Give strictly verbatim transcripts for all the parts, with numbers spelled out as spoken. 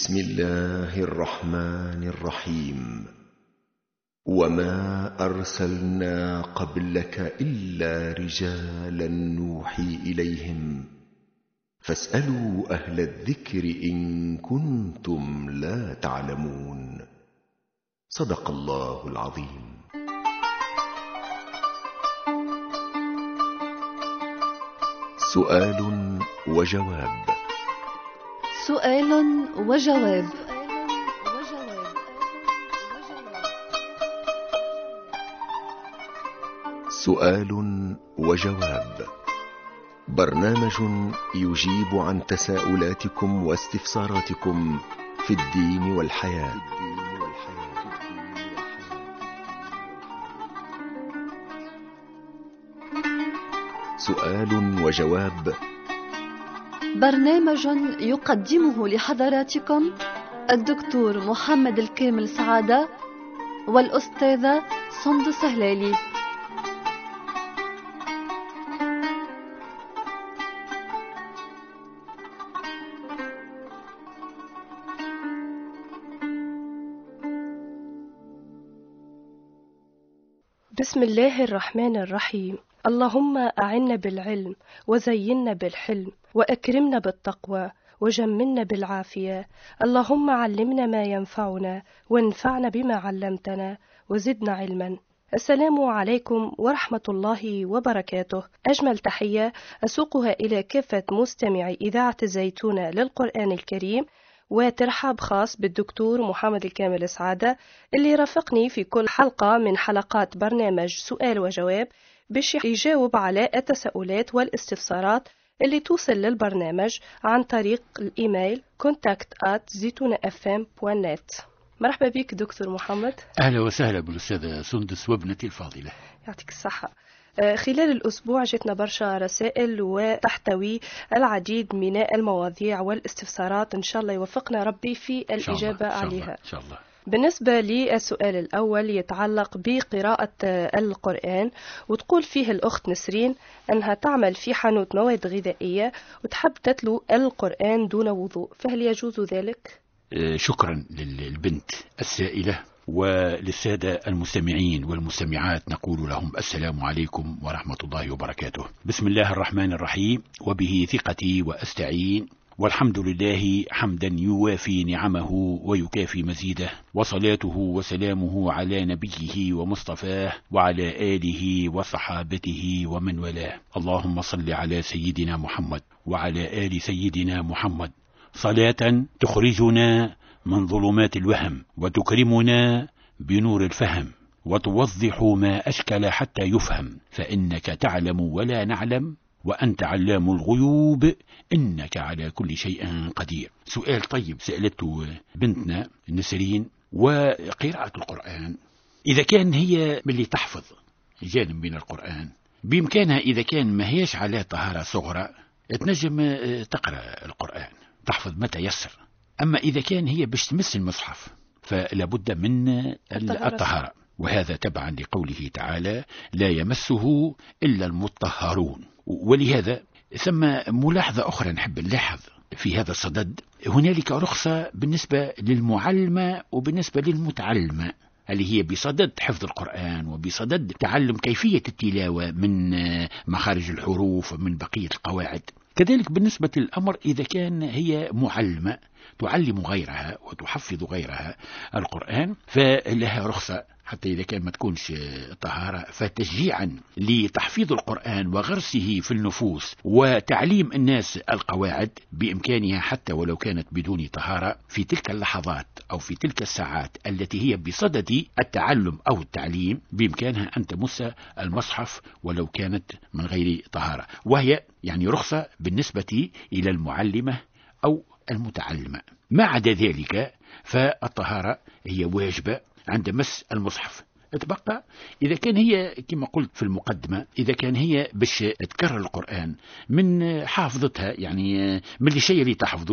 بسم الله الرحمن الرحيم. وما أرسلنا قبلك إلا رجالا نوحي إليهم فاسألوا أهل الذكر إن كنتم لا تعلمون. صدق الله العظيم. سؤال وجواب. سؤال وجواب. سؤال وجواب، برنامج يجيب عن تساؤلاتكم واستفساراتكم في الدين والحياة. سؤال وجواب، برنامج يقدمه لحضراتكم الدكتور محمد الكامل سعادة والأستاذة سندس هلالي. بسم الله الرحمن الرحيم. اللهم أعنا بالعلم وزينا بالحلم وأكرمنا بالتقوى وجملنا بالعافية. اللهم علمنا ما ينفعنا وانفعنا بما علمتنا وزدنا علما. السلام عليكم ورحمة الله وبركاته. أجمل تحية أسوقها إلى كافة مستمعي إذاعة الزيتونة للقرآن الكريم، وترحاب خاص بالدكتور محمد الكامل سعادة اللي رافقني في كل حلقة من حلقات برنامج سؤال وجواب باش يجاوب على التساؤلات والاستفسارات اللي توصل للبرنامج عن طريق الإيميل كونتاكت آت زيتونة إف إم دوت نت. مرحبا بك دكتور محمد. أهلا وسهلا بالأستاذة سندس وابنتي الفاضلة. يعطيك الصحة. خلال الأسبوع جتنا برشا رسائل وتحتوي العديد من المواضيع والاستفسارات، إن شاء الله يوفقنا ربي في الإجابة عليها إن شاء الله. بالنسبة للسؤال الأول يتعلق بقراءة القرآن، وتقول فيه الأخت نسرين أنها تعمل في حانوت مواد غذائية وتحب تتلو القرآن دون وضوء، فهل يجوز ذلك؟ شكرا للبنت السائلة، وللسادة المستمعين والمستمعات نقول لهم السلام عليكم ورحمة الله وبركاته. بسم الله الرحمن الرحيم، وبه ثقتي وأستعين، والحمد لله حمدا يوافي نعمه ويكافي مزيده، وصلاته وسلامه على نبيه ومصطفاه وعلى آله وصحابته ومن والاه. اللهم صل على سيدنا محمد وعلى آل سيدنا محمد صلاة تخرجنا من ظلمات الوهم وتكرمنا بنور الفهم وتوضح ما أشكل حتى يفهم، فإنك تعلم ولا نعلم وأنت علام الغيوب إنك على كل شيء قدير. سؤال طيب سألته بنتنا نسرين، وقراءة القرآن إذا كان هي من اللي تحفظ جانب من القرآن بإمكانها، إذا كان ما هيش على طهارة صغرى تنجم تقرأ القرآن تحفظ ما تيسر. أما إذا كان هي باش تمس المصحف فلا بد من الطهارة، وهذا تبعا لقوله تعالى لا يمسه إلا المطهرون. ولهذا ثم ملاحظة أخرى نحب نلاحظ في هذا الصدد، هنالك رخصة بالنسبة للمعلمة وبالنسبة للمتعلمة اللي هي بصدد حفظ القرآن وبصدد تعلم كيفية التلاوة من مخارج الحروف ومن بقية القواعد. كذلك بالنسبة للأمر إذا كان هي معلمة تعلم غيرها وتحفظ غيرها القرآن فلها رخصة، حتى إذا كان ما تكونش طهارة، فتشجيعا لتحفيظ القرآن وغرسه في النفوس وتعليم الناس القواعد بإمكانها حتى ولو كانت بدون طهارة في تلك اللحظات أو في تلك الساعات التي هي بصدد التعلم أو التعليم، بإمكانها أن تمس المصحف ولو كانت من غير طهارة، وهي يعني رخصة بالنسبة إلى المعلمة أو المتعلمة. ما عدا ذلك فالطهارة هي واجبة عند مس المصحف. تبقى إذا كان هي كما قلت في المقدمة، إذا كان هي باش تكرر القرآن من حافظتها، يعني من الشيء اللي تحفظه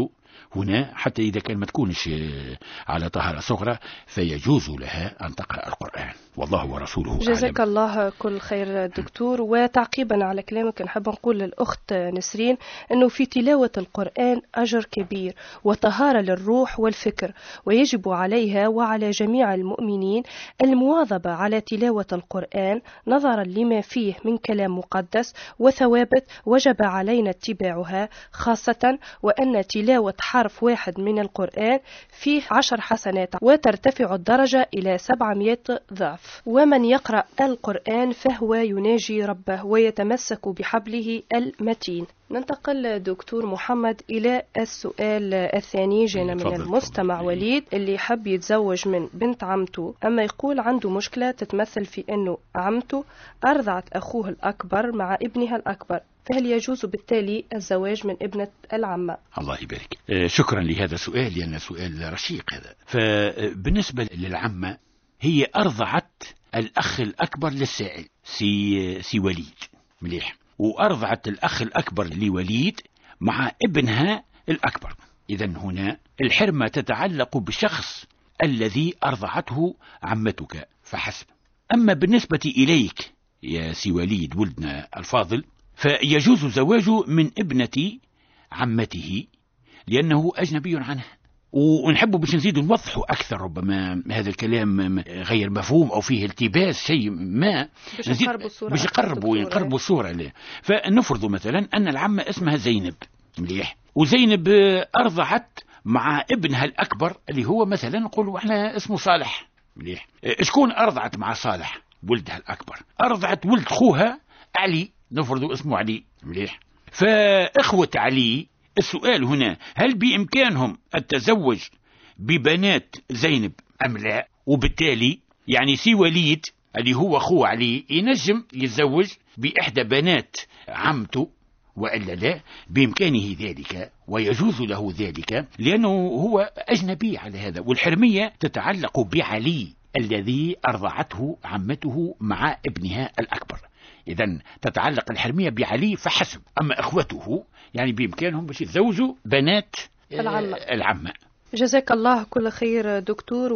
هنا حتى إذا كان ما تكونش على طهارة صغرى فيجوز لها أن تقرأ القرآن، والله ورسوله أعلم. جزاك الله كل خير دكتور. وتعقيبا على كلامك نحب نقول للأخت نسرين أنه في تلاوة القرآن أجر كبير وطهارة للروح والفكر، ويجب عليها وعلى جميع المؤمنين المواظبة على تلاوة القرآن نظرا لما فيه من كلام مقدس وثوابت وجب علينا اتباعها، خاصة وأن تلاوة حرف واحد من القرآن فيه عشر حسنات وترتفع الدرجة إلى سبعمائة ضعف. ومن يقرأ القرآن فهو يناجي ربه ويتمسك بحبله المتين. ننتقل دكتور محمد إلى السؤال الثاني. جانا من المستمع وليد اللي حب يتزوج من بنت عمته، أما يقول عنده مشكلة تتمثل في أنه عمته أرضعت أخوه الأكبر مع ابنها الأكبر، فهل يجوز بالتالي الزواج من ابنة العمة؟ الله يبارك. شكرا لهذا السؤال لأنه سؤال رشيق هذا. فبالنسبة للعمة هي أرضعت الأخ الأكبر للسائل سي, سي وليد مليح، وأرضعت الأخ الأكبر لوليد مع ابنها الأكبر. إذن هنا الحرمة تتعلق بشخص الذي أرضعته عمتك فحسب. أما بالنسبة إليك يا سي وليد ولدنا الفاضل فيجوز زواجه من ابنة عمته لأنه أجنبي عنها. ونحبه باش نزيد نوضحه أكثر، ربما هذا الكلام غير مفهوم أو فيه التباس شيء ما باش يقربوا يقربوا الصورة له. فنفرض مثلا أن العمة اسمها زينب مليح، وزينب أرضعت مع ابنها الأكبر اللي هو مثلا نقولوا احنا اسمه صالح مليح. شكون أرضعت مع صالح ولدها الأكبر؟ أرضعت ولد خوها علي، نفرض اسمه علي مليح. فإخوة علي السؤال هنا هل بإمكانهم التزوج ببنات زينب أم لا؟ وبالتالي يعني سي وليد اللي هو أخوه علي ينجم يتزوج بإحدى بنات عمته وإلا لا؟ بإمكانه ذلك ويجوز له ذلك لأنه هو أجنبي على هذا. والحرمية تتعلق بعلي الذي أرضعته عمته مع ابنها الأكبر، إذن تتعلق الحرمية بعلي فحسب. أما إخوته يعني بإمكانهم باش يتزوجوا بنات العمة. العمة. جزاك الله كل خير دكتور.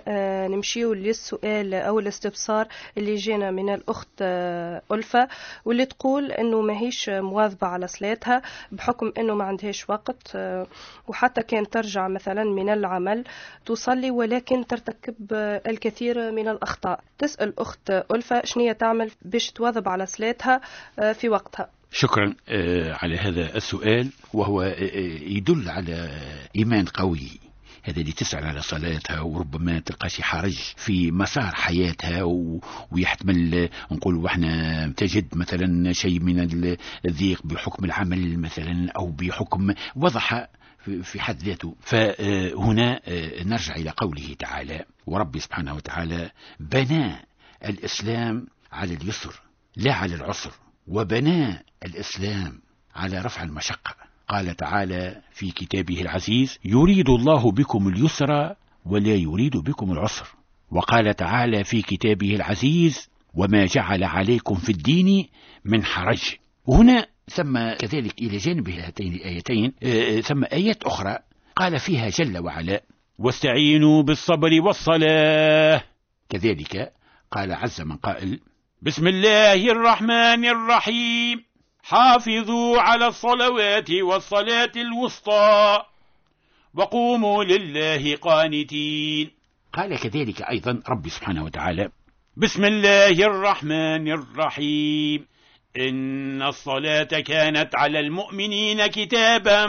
ونمشيو للسؤال أو الاستفسار اللي جينا من الأخت ألفة، واللي تقول أنه ما هيش مواظبة على صلاتها بحكم أنه ما عندهاش وقت، وحتى كان ترجع مثلا من العمل تصلي ولكن ترتكب الكثير من الأخطاء. تسأل أخت ألفة شنية تعمل باش تواظب على صلاتها في وقتها؟ شكرا على هذا السؤال، وهو يدل على إيمان قوي. هذا اللي تسأل على صلاتها وربما تلقى شي حرج في مسار حياتها ويحتمل نقول وإحنا تجد مثلا شيء من الضيق بحكم العمل مثلا أو بحكم وضعها في حد ذاته. فهنا نرجع إلى قوله تعالى، ورب سبحانه وتعالى بنى الإسلام على اليسر لا على العسر، وبنى الإسلام على رفع المشقة. قال تعالى في كتابه العزيز يريد الله بكم اليسر ولا يريد بكم العسر. وقال تعالى في كتابه العزيز وما جعل عليكم في الدين من حرج. وهنا ثم كذلك إلى جانب هاتين الآيتين ثم آيات أخرى قال فيها جل وعلا واستعينوا بالصبر والصلاة. كذلك قال عز من قائل بسم الله الرحمن الرحيم حافظوا على الصلوات والصلاة الوسطى وقوموا لله قانتين. قال كذلك أيضا رب سبحانه وتعالى بسم الله الرحمن الرحيم إن الصلاة كانت على المؤمنين كتابا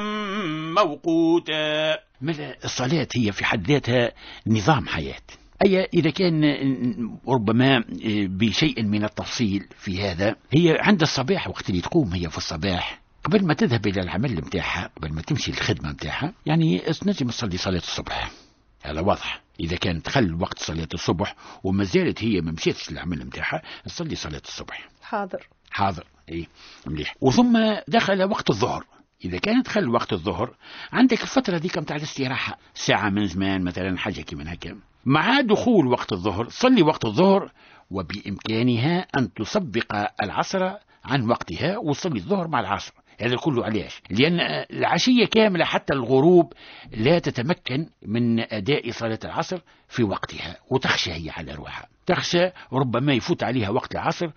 موقوتا. الصلاة هي في حد ذاتها نظام حياة، أي إذا كان ربما بشيء من التفصيل في هذا، هي عند الصباح وقت اللي تقوم هي في الصباح قبل ما تذهب إلى العمل متاعها قبل ما تمشي الخدمة متاعها يعني نجم تصلي صلاة الصبح، هذا واضح. إذا كان دخل وقت صلاة الصبح وما زالت هي ما مشيتش للعمل متاعها تصلي صلاة الصبح حاضر حاضر إيه مليح. وثم دخل وقت الظهر، إذا كان دخل وقت الظهر عندك الفترة دي كم تاع الاستراحة ساعة من زمان مثلا حاجة كمان هكا. مع دخول وقت الظهر صلي وقت الظهر، وبإمكانها أن تسبق العصر عن وقتها وتصلي الظهر مع العصر. هذا كله علاش؟ لأن العشية كاملة حتى الغروب لا تتمكن من أداء صلاة العصر في وقتها، وتخشى هي على روحها، تخشى ربما يفوت عليها وقت العصر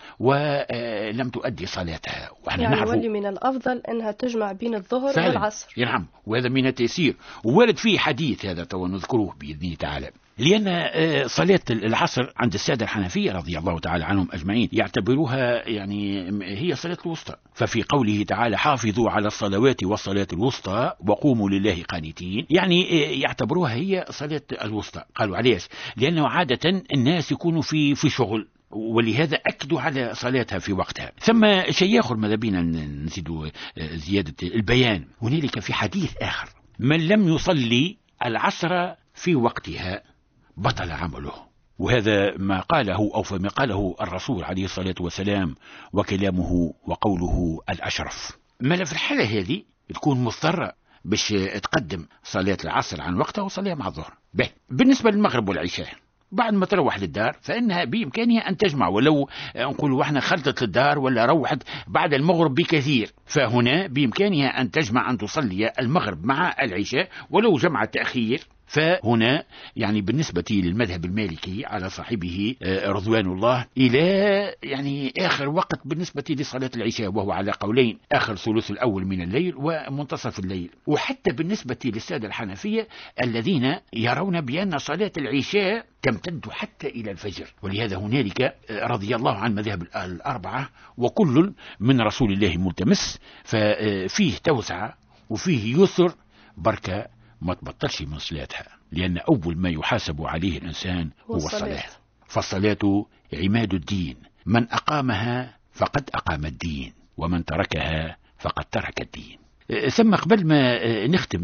ولم تؤدي صلاتها. وإحنا يعني نعرف يولي من الأفضل أنها تجمع بين الظهر فعلا والعصر. نعم، وهذا من التيسير، وورد فيه حديث هذا تو نذكروه بإذن الله تعالى. لأن صلاة العصر عند السادة الحنفية رضي الله تعالى عنهم أجمعين يعتبروها يعني هي صلاة الوسطى، ففي قوله تعالى حافظوا على الصلوات والصلاة الوسطى وقوموا لله قانتين، يعني يعتبروها هي صلاة الوسطى. قالوا عليش؟ لأنه عادة الناس يكونوا في في شغل، ولهذا أكدوا على صلاتها في وقتها. ثم شيء آخر ماذا بينا نزيد زيادة البيان، هنالك في حديث آخر من لم يصلي العصر في وقتها بطل عمله، وهذا ما قاله أو فما قاله الرسول عليه الصلاة والسلام، وكلامه وقوله الأشرف. ما في الحالة هذه تكون مضطرة باش تقدم صلاة العصر عن وقتها وصليها مع الظهر. بالنسبة للمغرب والعشاء بعد ما تروح للدار فإنها بإمكانها أن تجمع، ولو نقول احنا خلطت للدار ولا روحت بعد المغرب بكثير، فهنا بإمكانها أن تجمع أن تصلي المغرب مع العشاء ولو جمع تأخير. فهنا يعني بالنسبة للمذهب المالكي على صاحبه رضوان الله إلى يعني آخر وقت بالنسبة لصلاة العشاء، وهو على قولين، آخر ثلث الأول من الليل ومنتصف الليل. وحتى بالنسبة للسادة الحنفية الذين يرون بأن صلاة العشاء تمتد حتى إلى الفجر، ولهذا هنالك رضي الله عن مذهب الأربعة وكل من رسول الله ملتمس، ففيه توسعة وفيه يسر، بركة ما تبطلش من صلاتها، لأن أول ما يحاسب عليه الإنسان هو الصلاة. فالصلاة عماد الدين، من أقامها فقد أقام الدين، ومن تركها فقد ترك الدين. ثم قبل ما نختم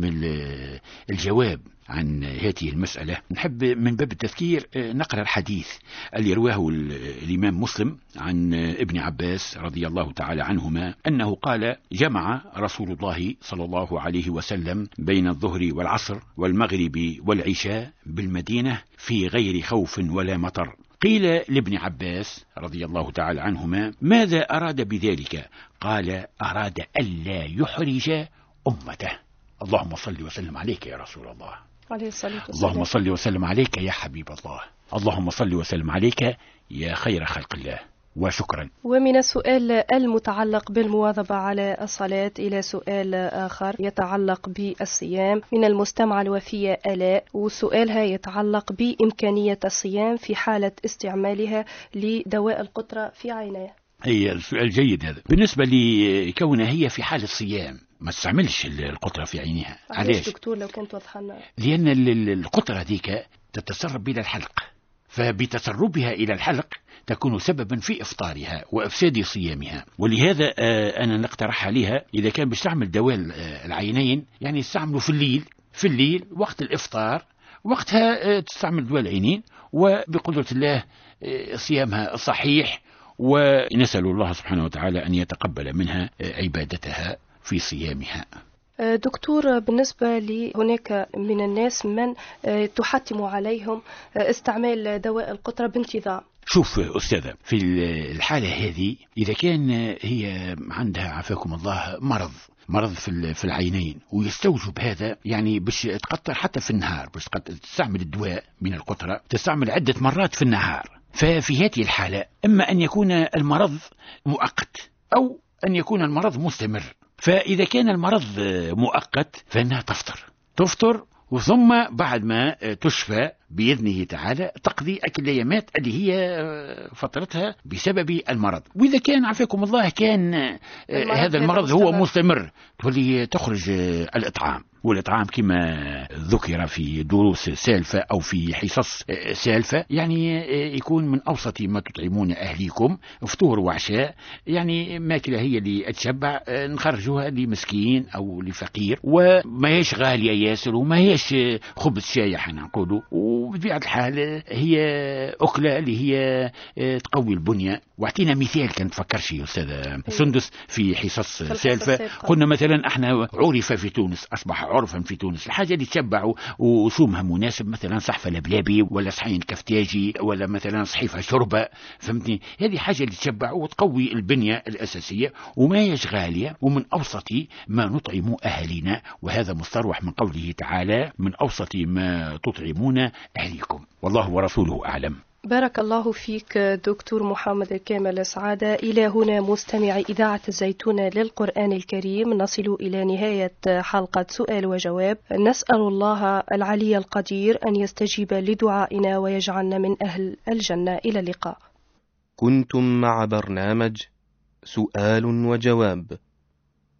الجواب عن هذه المسألة نحب من باب التذكير نقرأ الحديث اللي رواه الإمام مسلم عن ابن عباس رضي الله تعالى عنهما أنه قال جمع رسول الله صلى الله عليه وسلم بين الظهر والعصر والمغرب والعشاء بالمدينة في غير خوف ولا مطر. قيل لابن عباس رضي الله تعالى عنهما ماذا أراد بذلك؟ قال أراد ألا يحرج أمته. اللهم صل وسلم عليك يا رسول الله، عليه الصلاة والسلام. اللهم صل وسلم عليك يا حبيب الله، اللهم صل وسلم عليك يا خير خلق الله. وشكرا. ومن السؤال المتعلق بالمواظبة على الصلاة إلى سؤال آخر يتعلق بالصيام من المستمعة الوفية آلاء، وسؤالها يتعلق بإمكانية الصيام في حالة استعمالها لدواء القطرة في عينيها. هي السؤال جيد هذا. بالنسبة لكونها هي في حالة الصيام ما تستعملش القطرة في عينها. علاش دكتور لو كنت واضحة لنا؟ لأن القطرة ذيك تتسرب إلى الحلق، فبتسربها إلى الحلق تكون سببا في إفطارها وإفساد صيامها. ولهذا أنا نقترح عليها إذا كان بيستعمل دواء العينين يعني يستعمله في الليل، في الليل وقت الإفطار، وقتها تستعمل دواء العينين، وبقدرة الله صيامها صحيح، ونسأل الله سبحانه وتعالى أن يتقبل منها عبادتها في صيامها. دكتور، بالنسبة لي هناك من الناس من تحتم عليهم استعمال دواء القطرة بانتظام. شوف أستاذة، في الحالة هذه إذا كان هي عندها عافاكم الله مرض مرض في في العينين ويستوجب هذا يعني باش تقطر حتى في النهار، باش تستعمل الدواء من القطرة تستعمل عدة مرات في النهار، ففي هذه الحالة إما أن يكون المرض مؤقت أو أن يكون المرض مستمر. فإذا كان المرض مؤقت فإنها تفطر تفطر وثم بعد ما تشفى بإذنه تعالى تقضي أكل الأيامات اللي هي فترتها بسبب المرض. وإذا كان عافاكم الله كان هذا المرض هو مستمر تولي تخرج الإطعام، والإطعام كما ذكر في دروس سالفة أو في حصص سالفة يعني يكون من أوسط ما تطعمون أهليكم فطور وعشاء، يعني ماكلة هي اللي أتشبع نخرجوها لمسكين أو لفقير، وما هيش غالية ياسر وما هيش خبز شايح نقوله، وبطبيعة الحال هي أكلة اللي هي تقوي البنية. واعطينا مثال كان تفكرش يا أستاذ سندس في حصص سالفة، قلنا مثلا احنا عرف في تونس أصبح عرفا في تونس الحاجة اللي تشبعوا وسومها مناسب، مثلا صحفة لبلابي ولا صحين كفتاجي ولا مثلا صحيفة شربة، فهمتني؟ هذه حاجة اللي تشبع وتقوي البنية الأساسية وما يشغالية، ومن أوسط ما نطعم أهلنا، وهذا مستروح من قوله تعالى من أوسط ما تطعمون أهليكم، والله ورسوله أعلم. بارك الله فيك دكتور محمد الكامل سعادة. إلى هنا مستمع إذاعة الزيتونة للقرآن الكريم نصل إلى نهاية حلقة سؤال وجواب. نسأل الله العلي القدير أن يستجيب لدعائنا ويجعلنا من أهل الجنة. إلى اللقاء. كنتم مع برنامج سؤال وجواب